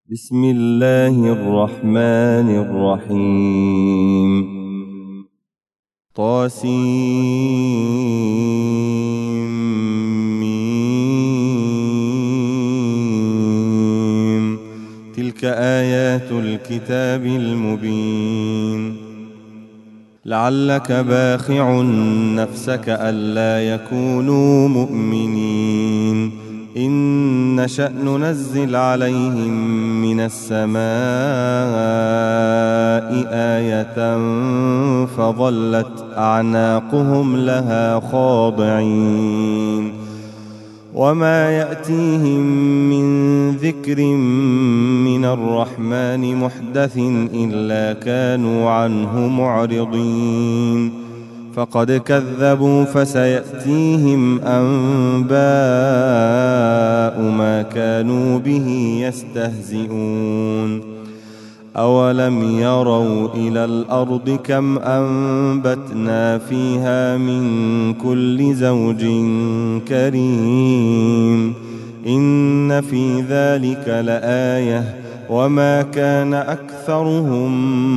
بسم الله الرحمن الرحيم طاسيم تلك آيات الكتاب المبين لعلك باخع نفسك ألا يكونوا مؤمنين إن نشأ ننزل عليهم من السماء آية فظلت أعناقهم لها خاضعين وما يأتيهم من ذكر من الرحمن محدث إلا كانوا عنه معرضين فقد كذبوا فسيأتيهم أنباء ما كانوا به يستهزئون أولم يروا إلى الأرض كم أنبتنا فيها من كل زوج كريم إن في ذلك لآية وما كان أكثرهم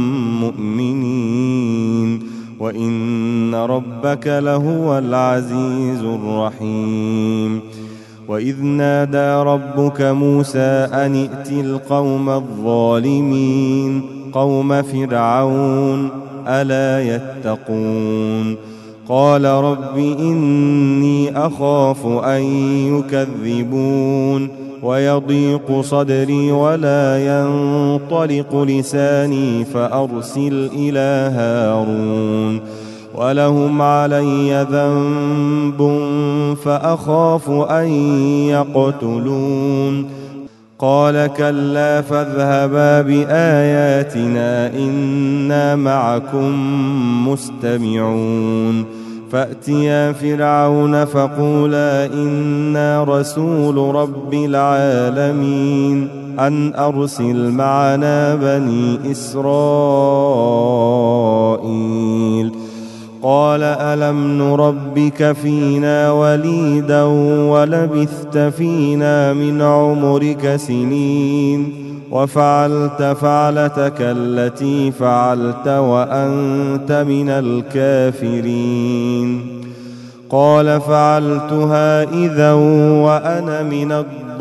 مؤمنين وإن ربك لهو العزيز الرحيم وإذ نادى ربك موسى أن ائت القوم الظالمين قوم فرعون ألا يتقون قال رب إني أخاف أن يكذبون ويضيق صدري ولا ينطلق لساني فأرسل إلى هارون ولهم علي ذنب فأخاف أن يقتلون قال كلا فاذهبا بآياتنا إنا معكم مستمعون فأتيا فرعون فقولا إنا رسول رب العالمين أن أرسل معنا بني إسرائيل قال ألم نربك فينا وليدا ولبثت فينا من عمرك سنين وفعلت فعلتك التي فعلت وأنت من الكافرين قال فعلتها إذا وأنا من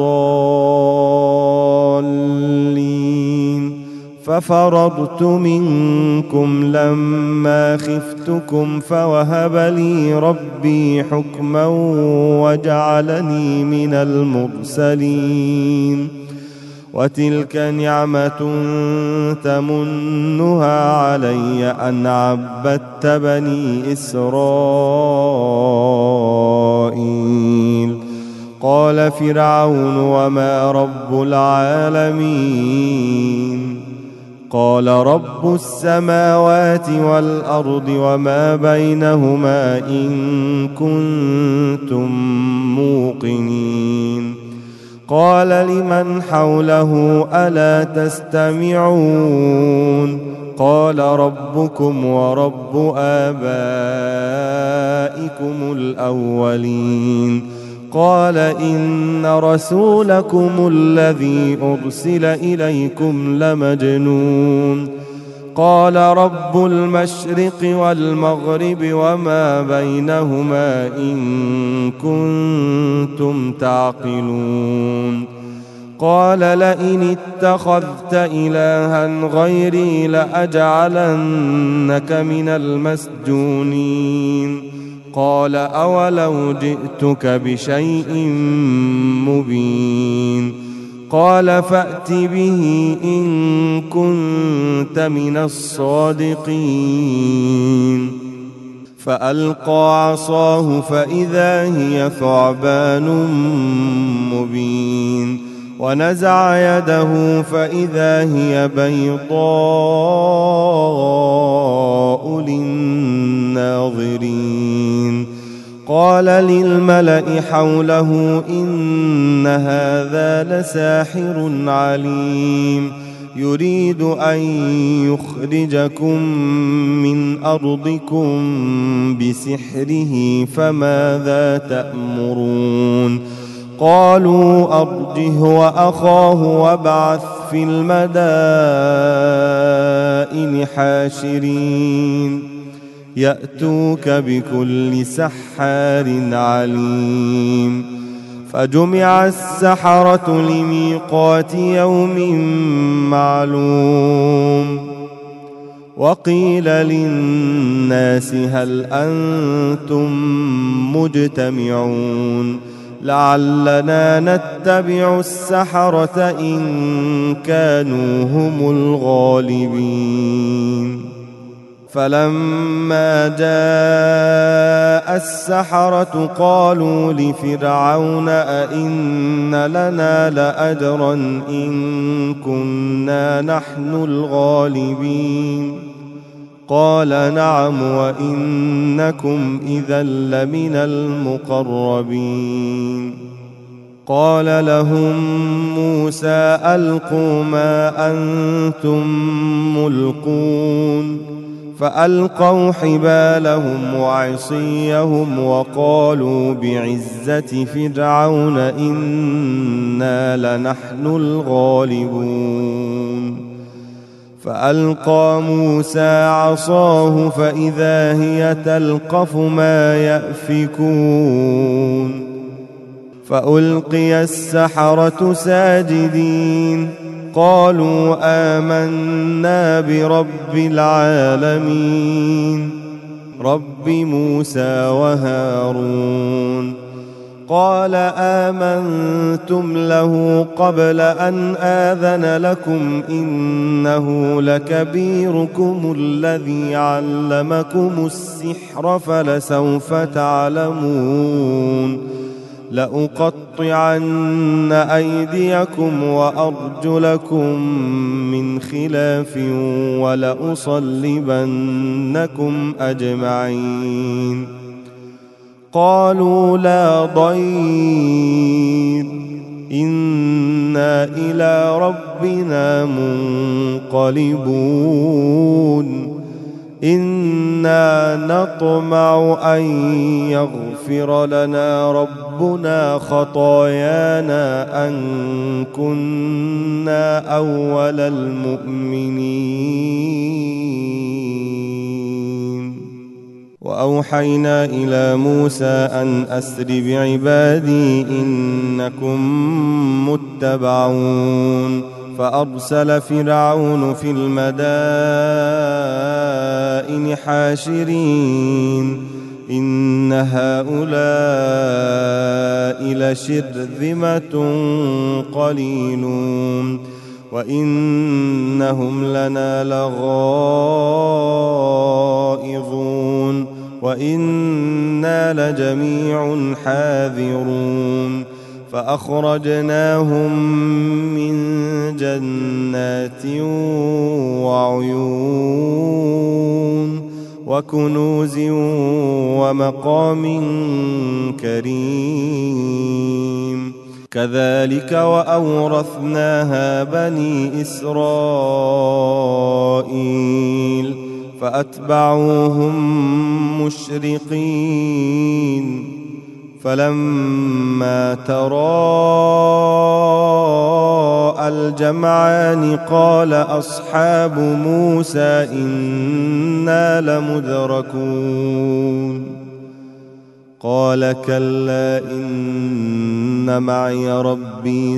الضالين ففررت منكم لما خفتكم فوهب لي ربي حكما وجعلني من المرسلين وتلك نعمة تمنها علي أن عبدت بني إسرائيل قال فرعون وما رب العالمين قال رب السماوات والأرض وما بينهما إن كنتم موقنين قال لمن حوله ألا تستمعون قال ربكم ورب آبائكم الأولين قال إن رسولكم الذي أرسل إليكم لمجنون قال رب المشرق والمغرب وما بينهما إن كنتم تعقلون قال لئن اتخذت إلها غيري لأجعلنك من المسجونين قال أولو جئتك بشيء مبين قال فأت به إن كنت من الصادقين فألقى عصاه فإذا هي ثعبان مبين ونزع يده فإذا هي بيضاء للناظرين قال للملأ حوله إن هذا لساحر عليم يريد أن يخرجكم من أرضكم بسحره فماذا تأمرون قالوا أرجه وأخاه وابعث في المدائن حاشرين يأتوك بكل سحار عليم فجمع السحرة لميقات يوم معلوم وقيل للناس هل أنتم مجتمعون لعلنا نتبع السحرة إن كانوا هم الغالبين فلما جاء السحرة قالوا لفرعون أئن لنا لأجرا إن كنا نحن الغالبين قال نعم وإنكم إذا لمن المقربين قال لهم موسى ألقوا ما أنتم ملقون فألقوا حبالهم وعصيهم وقالوا بعزة فرعون إنا لنحن الغالبون فألقى موسى عصاه فإذا هي تلقف ما يأفكون فألقي السحرة ساجدين قالوا آمنا برب العالمين رب موسى وهارون قال آمنتم له قبل أن آذن لكم إنه لكبيركم الذي علمكم السحر فلسوف تعلمون لأقطعن أيديكم وأرجلكم من خلاف ولأصلبنكم أجمعين قالوا لا ضير إنا إلى ربنا منقلبون إنا نطمع أن يغفر لنا ربنا خطايانا أن كنا أول المؤمنين وأوحينا إلى موسى أن أسر بعبادي إنكم متبعون فأرسل فرعون في المدائن حاشرين إن هؤلاء لشرذمة قليلون وإنهم لنا لغائظون وإنا لجميع حاذرون فأخرجناهم من جنات وعيون وكنوز ومقام كريم كذلك وأورثناها بني إسرائيل فأتبعوهم مشرقين فلما تراءى الجمعان قال أصحاب موسى إنا لمدركون قال كلا إن معي ربي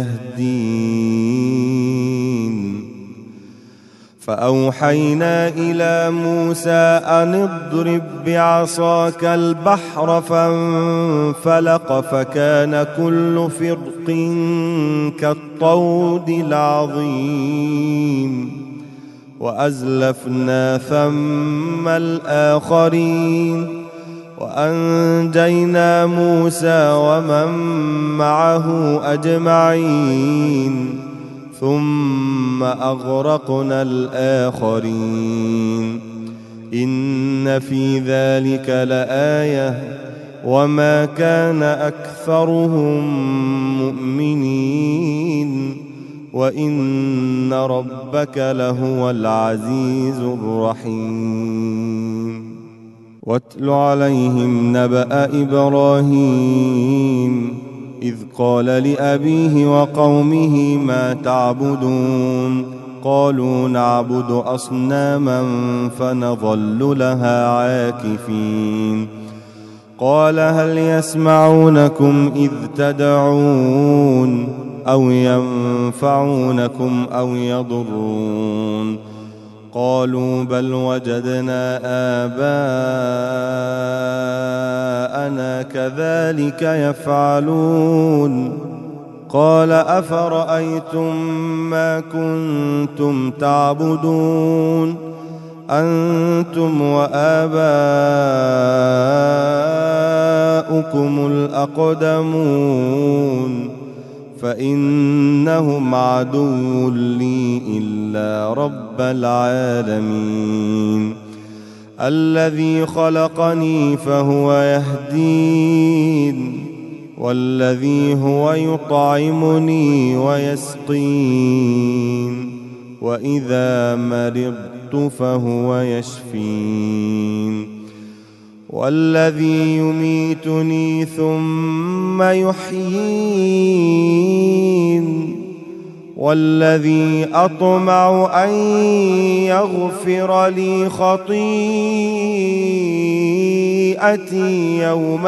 سيهدين فأوحينا إلى موسى أن اضرب بعصاك البحر فانفلق فكان كل فرق كالطود العظيم وأزلفنا ثم الآخرين وأنجينا موسى ومن معه أجمعين ثم أغرقنا الآخرين إن في ذلك لآية وما كان أكثرهم مؤمنين وإن ربك لهو العزيز الرحيم واتل عليهم نبأ إبراهيم إذ قال لأبيه وقومه ما تعبدون قالوا نعبد أصناما فنظل لها عاكفين قال هل يسمعونكم إذ تدعون أو ينفعونكم أو يضرون قالوا بل وجدنا آباءنا كذلك يفعلون قال أفرأيتم ما كنتم تعبدون أنتم وآباؤكم الأقدمون فإنهم عدو لي إلا رب العالمين الذي خلقني فهو يهدين والذي هو يطعمني ويسقين وإذا مرضت فهو يشفين والذي يميتني ثم يحيين والذي أطمع أن يغفر لي خطيئتي يوم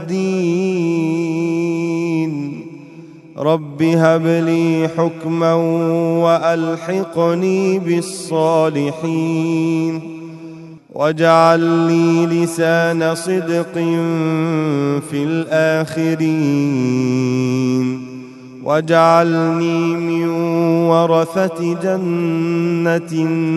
الدين رب هب لي حكما وألحقني بالصالحين واجعل لي لسان صدق في الآخرين واجعلني من ورثة جنة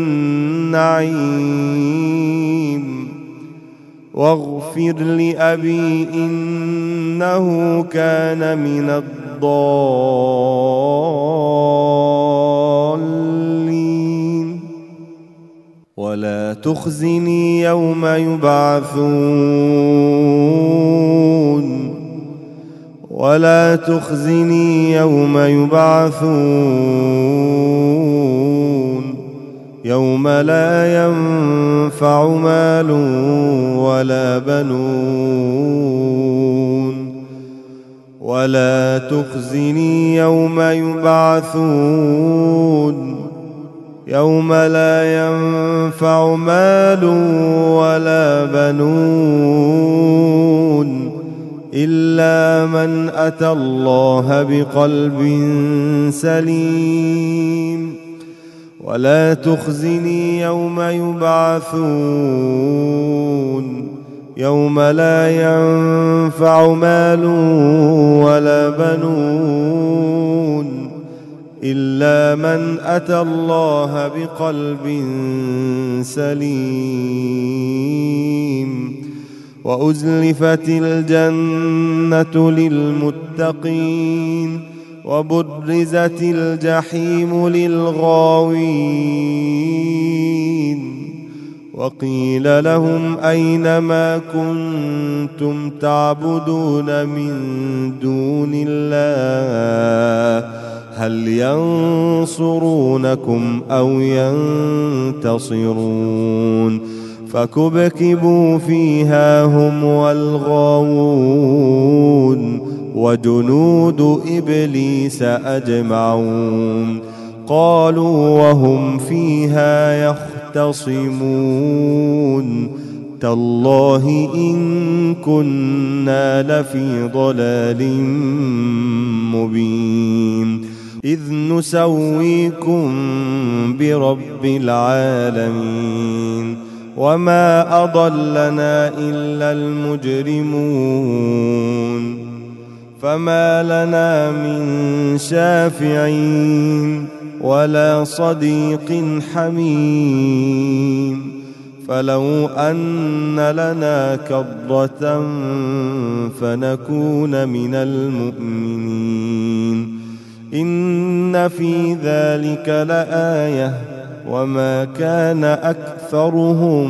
النعيم واغفر لأبي إنه كان من الضالين ولا تخزني يوم يبعثون ولا تخزني يوم يبعثون يوم لا ينفع مال ولا بنون ولا تخزني يوم يبعثون يوم لا ينفع مال ولا بنون إلا من أتى الله بقلب سليم ولا تخزني يوم يبعثون يوم لا ينفع مال ولا بنون إلا من أتى الله بقلب سليم وأزلفت الجنة للمتقين وبرزت الجحيم للغاوين وقيل لهم أين ما كنتم تعبدون من دون الله هل ينصرونكم أو ينتصرون فكبكبوا فيها هم والغاوون وجنود إبليس أجمعون قالوا وهم فيها يختصمون تالله إن كنا لفي ضلال مبين إذ نسويكم برب العالمين وما أضلنا إلا المجرمون فما لنا من شافعين ولا صديق حميم فلو أن لنا كرة فنكون من المؤمنين إن في ذلك لآية وما كان أكثرهم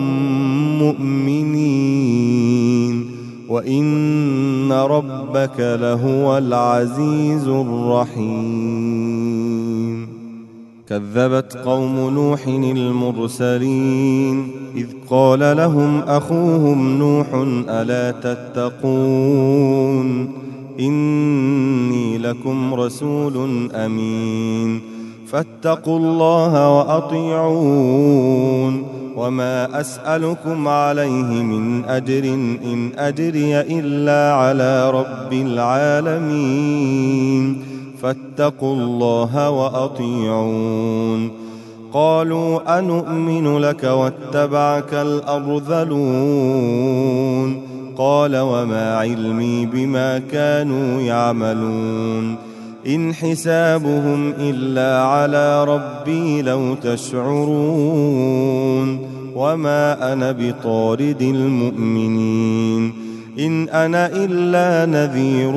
مؤمنين وإن ربك لهو العزيز الرحيم كذبت قوم نوح المرسلين إذ قال لهم أخوهم نوح ألا تتقون إني لكم رسول أمين فاتقوا الله وأطيعون وما أسألكم عليه من أجر إن أجري إلا على رب العالمين فاتقوا الله وأطيعون قالوا أنؤمن لك واتبعك الأرذلون قال وما علمي بما كانوا يعملون إن حسابهم إلا على ربي لو تشعرون وما أنا بطارد المؤمنين إن أنا إلا نذير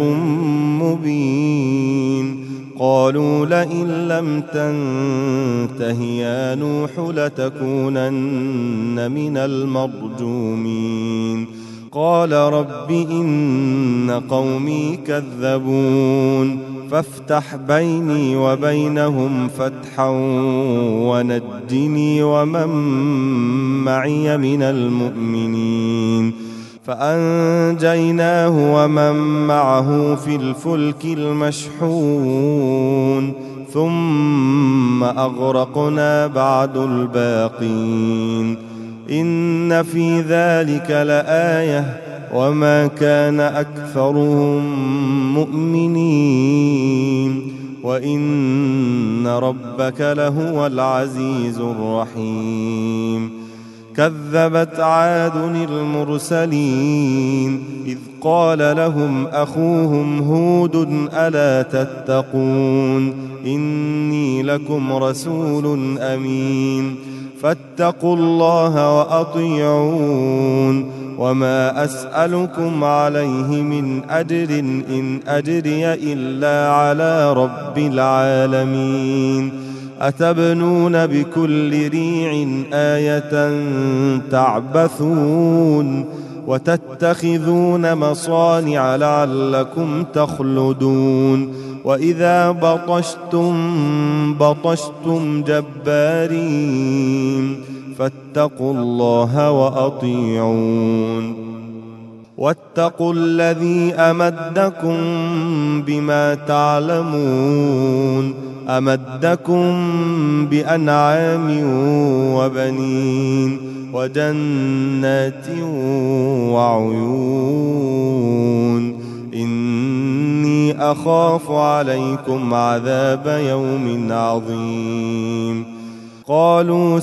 مبين قالوا لئن لم تنته يا نوح لتكونن من المرجومين قال رب إن قومي كذبون فافتح بيني وبينهم فتحا ونجني ومن معي من المؤمنين فأنجيناه ومن معه في الفلك المشحون ثم أغرقنا بعد الباقين إن في ذلك لآية وما كان أكثرهم مؤمنين وإن ربك لهو العزيز الرحيم كذبت عاد المرسلين إذ قال لهم أخوهم هود ألا تتقون إني لكم رسول أمين فاتقوا الله وأطيعون وما أسألكم عليه من أجر إن أجري إلا على رب العالمين أتبنون بكل ريع آية تعبثون وتتخذون مصانع لعلكم تخلدون وإذا بطشتم جبارين فاتقوا الله وأطيعون واتقوا الذي أمدكم بما تعلمون أمدكم بأنعام وبنين وجنات وعيون إني أخاف عليكم عذاب يوم عظيم قالوا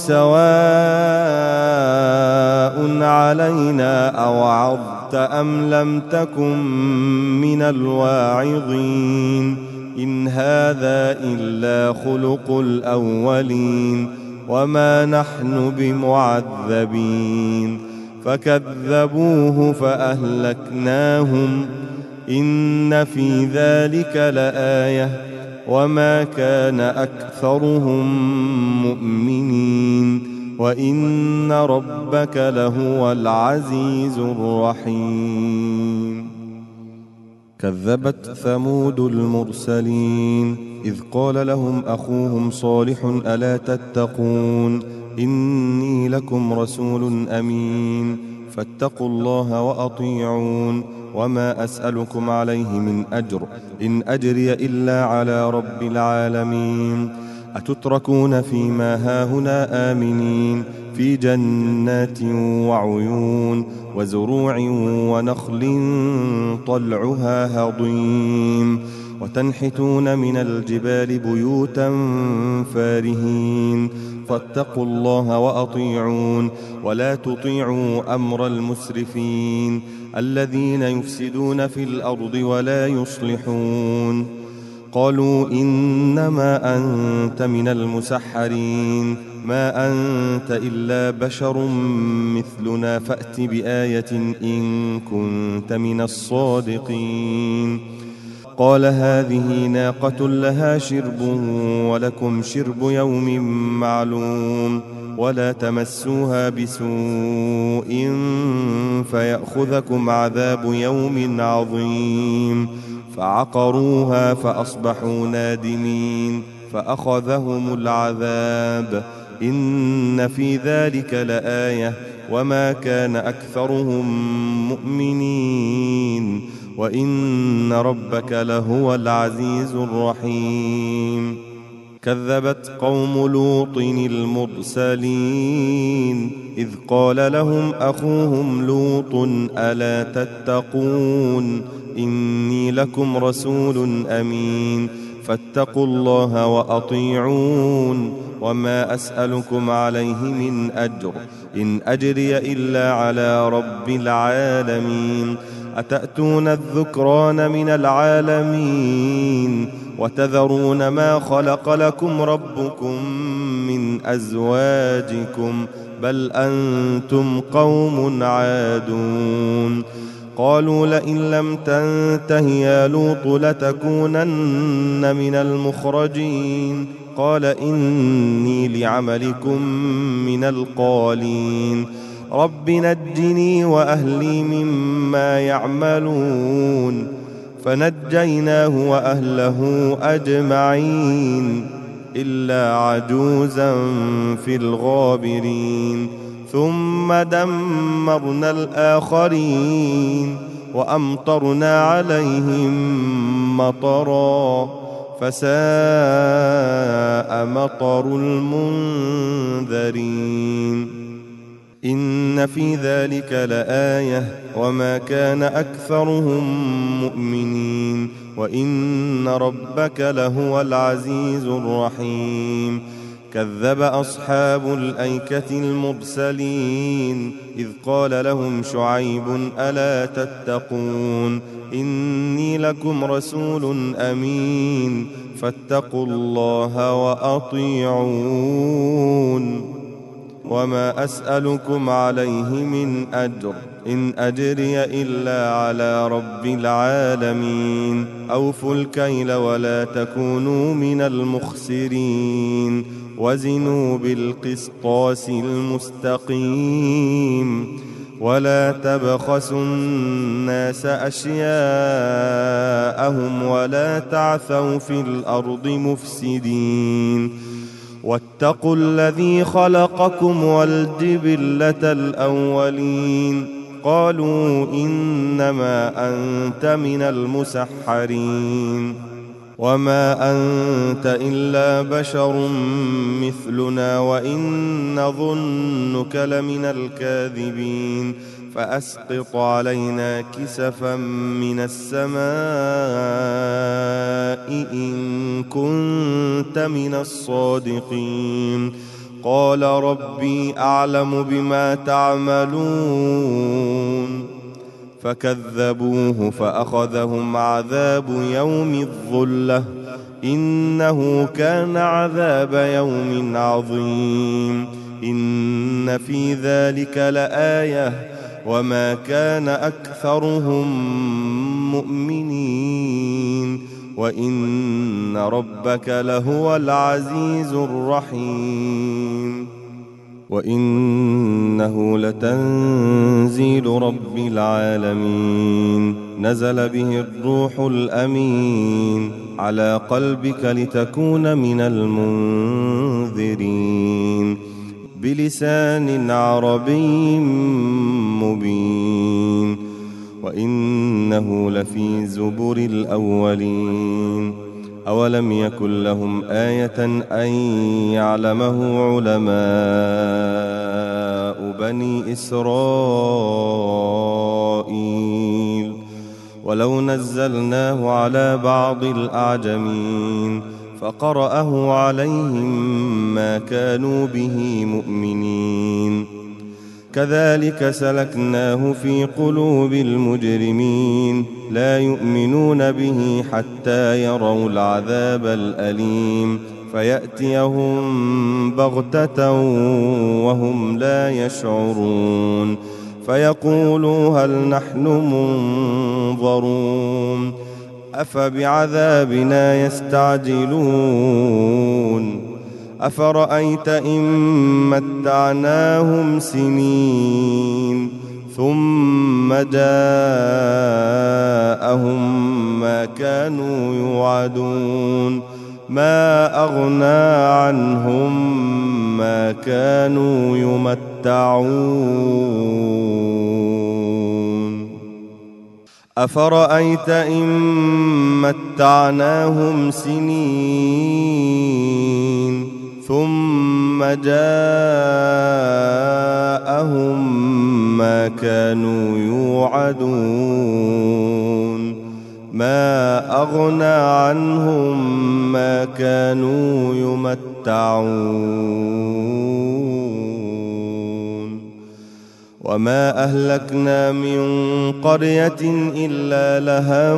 سواء علينا أوعظت أم لم تكن من الواعظين إن هذا إلا خلق الأولين وما نحن بمعذبين فكذبوه فأهلكناهم إن في ذلك لآية وما كان أكثرهم مؤمنين وإن ربك لهو العزيز الرحيم كذبت ثمود المرسلين إذ قال لهم أخوهم صالح ألا تتقون إني لكم رسول أمين فاتقوا الله وأطيعون وما أسألكم عليه من أجر إن أجري إلا على رب العالمين أتتركون فيما هاهنا آمنين في جنات وعيون وزروع ونخل طلعها هضيم وتنحتون من الجبال بيوتا فارهين فاتقوا الله وأطيعون ولا تطيعوا أمر المسرفين الذين يفسدون في الأرض ولا يصلحون قالوا إنما أنت من المسحرين ما أنت إلا بشر مثلنا فأت بآية إن كنت من الصادقين قال هذه ناقة لها شرب ولكم شرب يوم معلوم ولا تمسوها بسوء فيأخذكم عذاب يوم عظيم فعقروها فأصبحوا نادمين فأخذهم العذاب إن في ذلك لآية وما كان أكثرهم مؤمنين وإن ربك لهو العزيز الرحيم كذبت قوم لوط المرسلين إذ قال لهم أخوهم لوط ألا تتقون إني لكم رسول أمين فاتقوا الله وأطيعون وما أسألكم عليه من أجر إن أجري إلا على رب العالمين أتأتون الذكران من العالمين وتذرون ما خلق لكم ربكم من أزواجكم بل أنتم قوم عادون قالوا لئن لم تنته يا لوط لتكونن من المخرجين قال إني لعملكم من القالين رب نجني وأهلي مما يعملون فنجيناه وأهله أجمعين إلا عجوزا في الغابرين ثم دمرنا الآخرين وأمطرنا عليهم مطرا فساء مطر المنذرين إن في ذلك لآية وما كان أكثرهم مؤمنين وإن ربك لهو العزيز الرحيم كذب أصحاب الأيكة المرسلين إذ قال لهم شعيب ألا تتقون إني لكم رسول أمين فاتقوا الله وأطيعون وما أسألكم عليه من أجر إن أجري إلا على رب العالمين أوفوا الكيل ولا تكونوا من المخسرين وزنوا بالقسطاس المستقيم ولا تبخسوا الناس أشياءهم ولا تعثوا في الأرض مفسدين واتقوا الذي خلقكم والجبلة الأولين قالوا إنما أنت من المسحرين وما أنت إلا بشر مثلنا وإن نظنك لمن الكاذبين فأسقط علينا كسفا من السماء إن كنت من الصادقين قال ربي أعلم بما تعملون فكذبوه فأخذهم عذاب يوم الظلة إنه كان عذاب يوم عظيم إن في ذلك لآية وما كان أكثرهم مؤمنين وإن ربك لهو العزيز الرحيم وإنه لتنزيل رب العالمين نزل به الروح الأمين على قلبك لتكون من المنذرين بلسان عربي مبين وإنه لفي زبر الأولين أولم يكن لهم آية أن يعلمه علماء بني إسرائيل ولو نزلناه على بعض الأعجمين فقرأه عليهم ما كانوا به مؤمنين كذلك سلكناه في قلوب المجرمين لا يؤمنون به حتى يروا العذاب الأليم فيأتيهم بغتة وهم لا يشعرون فيقولوا هل نحن منظرون أفبعذابنا يستعجلون أفرأيت إن متعناهم سنين ثم جاءهم ما كانوا يوعدون ما أغنى عنهم ما كانوا يمتعون أفرأيت إن متعناهم سنين ثم جاءهم ما كانوا يوعدون ما أغنى عنهم ما كانوا يمتعون وما أهلكنا من قرية إلا لها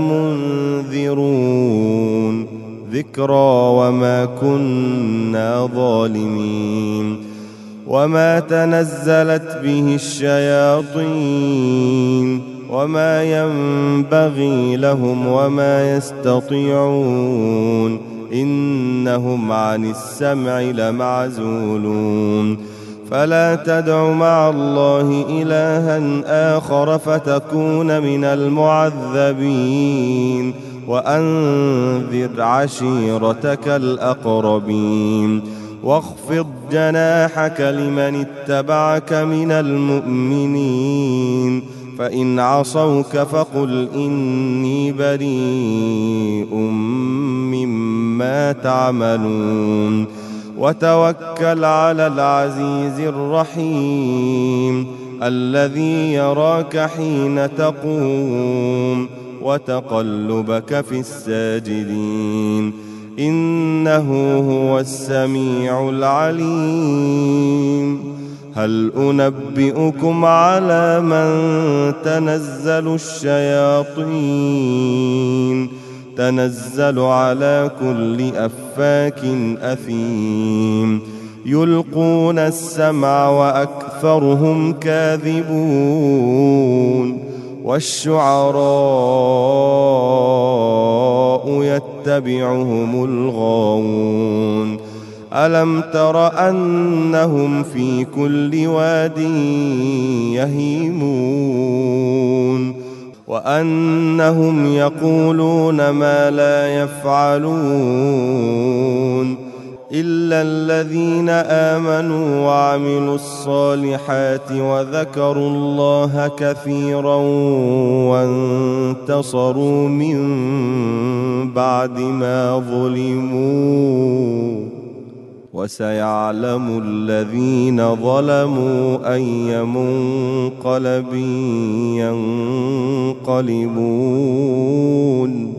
منذرون ذكرى وما كنا ظالمين وما تنزلت به الشياطين وما ينبغي لهم وما يستطيعون إنهم عن السمع لمعزولون فلا تدع مع الله إلها آخر فتكون من المعذبين وأنذر عشيرتك الأقربين واخفض جناحك لمن اتبعك من المؤمنين فإن عصوك فقل إني بريء مما تعملون وتوكل على العزيز الرحيم الذي يراك حين تقوم وتقلبك في الساجدين إنه هو السميع العليم هل أنبئكم على من تنزل الشياطين تنزل على كل أفاك أثيم يلقون السمع وأكثرهم كاذبون والشعراء يتبعهم الغاوون ألم تر أنهم في كل واد يهيمون وأنهم يقولون ما لا يفعلون إلا الذين آمنوا وعملوا الصالحات وذكروا الله كثيرا وانتصروا من بعد ما ظلموا وسيعلم الذين ظلموا أي منقلب ينقلبون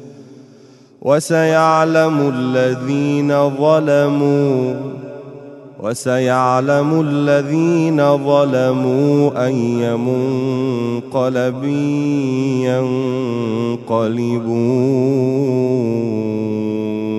وسيعلم الذين ظلموا أي منقلب ينقلبون